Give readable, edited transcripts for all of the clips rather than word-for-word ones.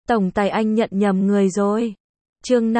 Tổng tài anh nhận nhầm người rồi. Chương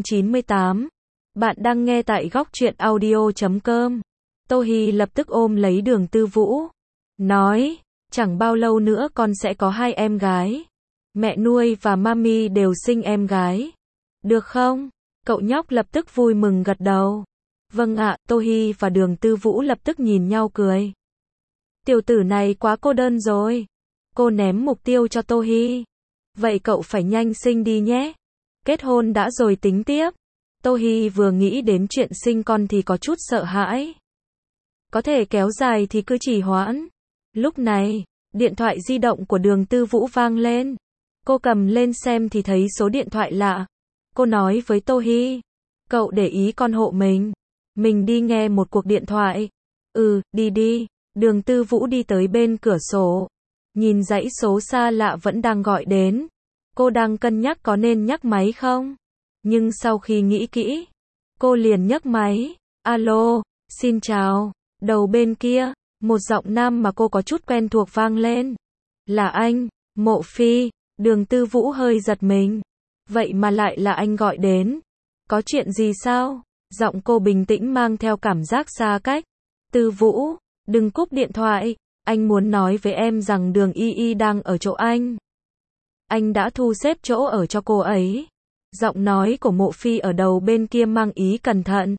598. Bạn đang nghe tại góc truyện audio.com. Tô Hi lập tức ôm lấy Đường Tư Vũ. Nói, chẳng bao lâu nữa con sẽ có 2 em gái. Mẹ nuôi và mami đều sinh em gái. Được không? Cậu nhóc lập tức vui mừng gật đầu. Vâng ạ, Tô Hi và Đường Tư Vũ lập tức nhìn nhau cười. Tiểu tử này quá cô đơn rồi. Cô ném mục tiêu cho Tô Hi. Vậy cậu phải nhanh sinh đi nhé. Kết hôn đã rồi tính tiếp. Tô Hi vừa nghĩ đến chuyện sinh con thì có chút sợ hãi. Có thể kéo dài thì cứ trì hoãn. Lúc này, điện thoại di động của Đường Tư Vũ vang lên. Cô cầm lên xem thì thấy số điện thoại lạ. Cô nói với Tô Hi, cậu để ý con hộ mình. Mình đi nghe một cuộc điện thoại. Đi đi. Đường Tư Vũ đi tới bên cửa sổ. Nhìn dãy số xa lạ vẫn đang gọi đến. Cô đang cân nhắc có nên nhấc máy không? Nhưng sau khi nghĩ kỹ, cô liền nhấc máy. Alo, xin chào. Đầu bên kia, một giọng nam mà cô có chút quen thuộc vang lên. Là anh, Mộ Phi. Đường Tư Vũ hơi giật mình. Vậy mà lại là anh gọi đến. Có chuyện gì sao? Giọng cô bình tĩnh mang theo cảm giác xa cách. Tư Vũ, đừng cúp điện thoại. Anh muốn nói với em rằng Đường Y Y đang ở chỗ anh. Anh đã thu xếp chỗ ở cho cô ấy. Giọng nói của Mộ Phi ở đầu bên kia mang ý cẩn thận.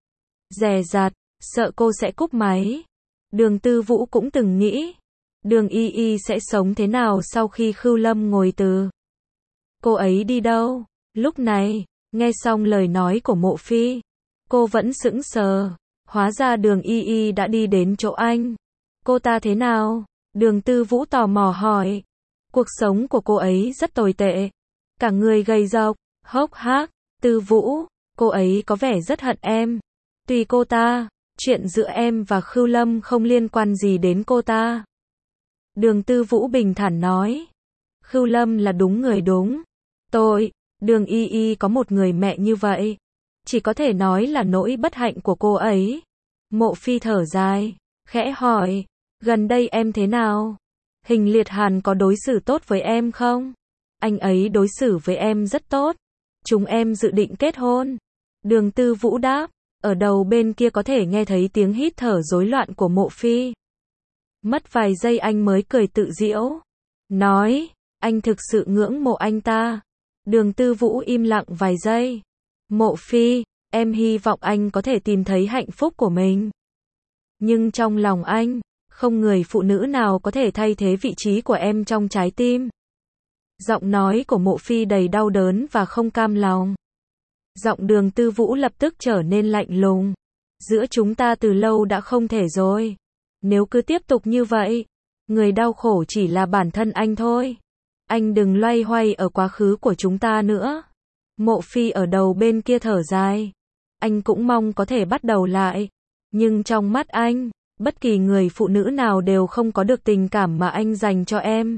Dè dặt, sợ cô sẽ cúp máy. Đường Tư Vũ cũng từng nghĩ, Đường Y Y sẽ sống thế nào sau khi Khưu Lâm ngồi từ. Cô ấy đi đâu? Lúc này, nghe xong lời nói của Mộ Phi, cô vẫn sững sờ. Hóa ra Đường Y Y đã đi đến chỗ anh. Cô ta thế nào? Đường Tư Vũ tò mò hỏi. Cuộc sống của cô ấy rất tồi tệ. Cả người gầy rộc, hốc hác. Tư Vũ, cô ấy có vẻ rất hận em. Tùy cô ta, chuyện giữa em và Khưu Lâm không liên quan gì đến cô ta. Đường Tư Vũ bình thản nói. Khưu Lâm là đúng người đúng. Tôi, Đường Y Y có một người mẹ như vậy. Chỉ có thể nói là nỗi bất hạnh của cô ấy. Mộ Phi thở dài, khẽ hỏi. Gần đây em thế nào? Hình Liệt Hàn có đối xử tốt với em không? Anh ấy đối xử với em rất tốt. Chúng em dự định kết hôn. Đường Tư Vũ đáp. Ở đầu bên kia có thể nghe thấy tiếng hít thở rối loạn của Mộ Phi. Mất vài giây anh mới cười tự giễu. Nói, anh thực sự ngưỡng mộ anh ta. Đường Tư Vũ im lặng vài giây. Mộ Phi, em hy vọng anh có thể tìm thấy hạnh phúc của mình. Nhưng trong lòng anh, không người phụ nữ nào có thể thay thế vị trí của em trong trái tim. Giọng nói của Mộ Phi đầy đau đớn và không cam lòng. Giọng Đường Tư Vũ lập tức trở nên lạnh lùng. Giữa chúng ta từ lâu đã không thể rồi. Nếu cứ tiếp tục như vậy, người đau khổ chỉ là bản thân anh thôi. Anh đừng loay hoay ở quá khứ của chúng ta nữa. Mộ Phi ở đầu bên kia thở dài. Anh cũng mong có thể bắt đầu lại. Nhưng trong mắt anh, bất kỳ người phụ nữ nào đều không có được tình cảm mà anh dành cho em.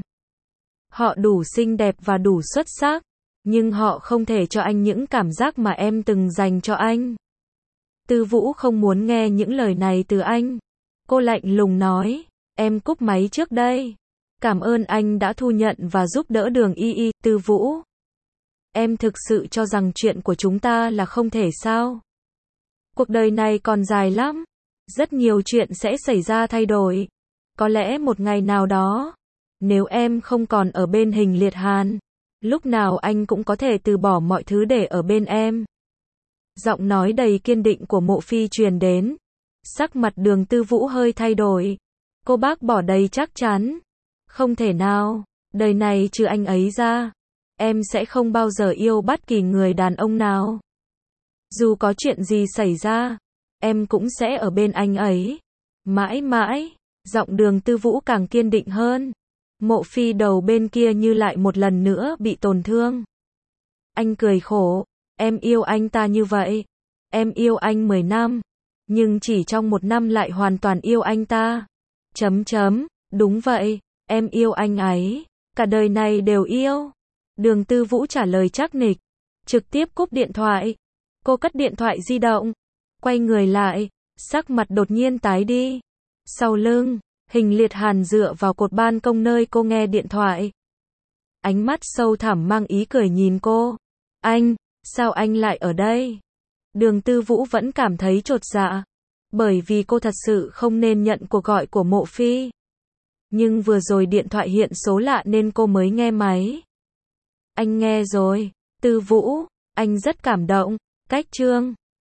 Họ đủ xinh đẹp và đủ xuất sắc, nhưng họ không thể cho anh những cảm giác mà em từng dành cho anh. Tư Vũ không muốn nghe những lời này từ anh. Cô lạnh lùng nói, em cúp máy trước đây. Cảm ơn anh đã thu nhận và giúp đỡ Đường Y Y. Tư Vũ, em thực sự cho rằng chuyện của chúng ta là không thể sao? Cuộc đời này còn dài lắm. Rất nhiều chuyện sẽ xảy ra thay đổi. Có lẽ một ngày nào đó, nếu em không còn ở bên Hình Liệt Hàn, lúc nào anh cũng có thể từ bỏ mọi thứ để ở bên em. Giọng nói đầy kiên định của Mộ Phi truyền đến. Sắc mặt Đường Tư Vũ hơi thay đổi. Cô bác bỏ đầy chắc chắn. Không thể nào, đời này trừ anh ấy ra, em sẽ không bao giờ yêu bất kỳ người đàn ông nào. Dù có chuyện gì xảy ra, em cũng sẽ ở bên anh ấy. Mãi mãi, giọng Đường Tư Vũ càng kiên định hơn. Mộ Phi đầu bên kia như lại một lần nữa bị tổn thương. Anh cười khổ, em yêu anh ta như vậy. Em yêu anh 10 năm, nhưng chỉ trong 1 năm lại hoàn toàn yêu anh ta. Đúng vậy, em yêu anh ấy, cả đời này đều yêu. Đường Tư Vũ trả lời chắc nịch, trực tiếp cúp điện thoại. Cô cất điện thoại di động, quay người lại, sắc mặt đột nhiên tái đi. Sau lưng, Hình Liệt Hàn dựa vào cột ban công nơi cô nghe điện thoại. ánh mắt sâu thẳm mang ý cười nhìn cô. Anh, sao anh lại ở đây? Đường Tư Vũ vẫn cảm thấy chột dạ, bởi vì cô thật sự không nên nhận cuộc gọi của Mộ Phi. Nhưng vừa rồi điện thoại hiện số lạ nên cô mới nghe máy. Anh nghe rồi, Tư Vũ, anh rất cảm động, cách Trương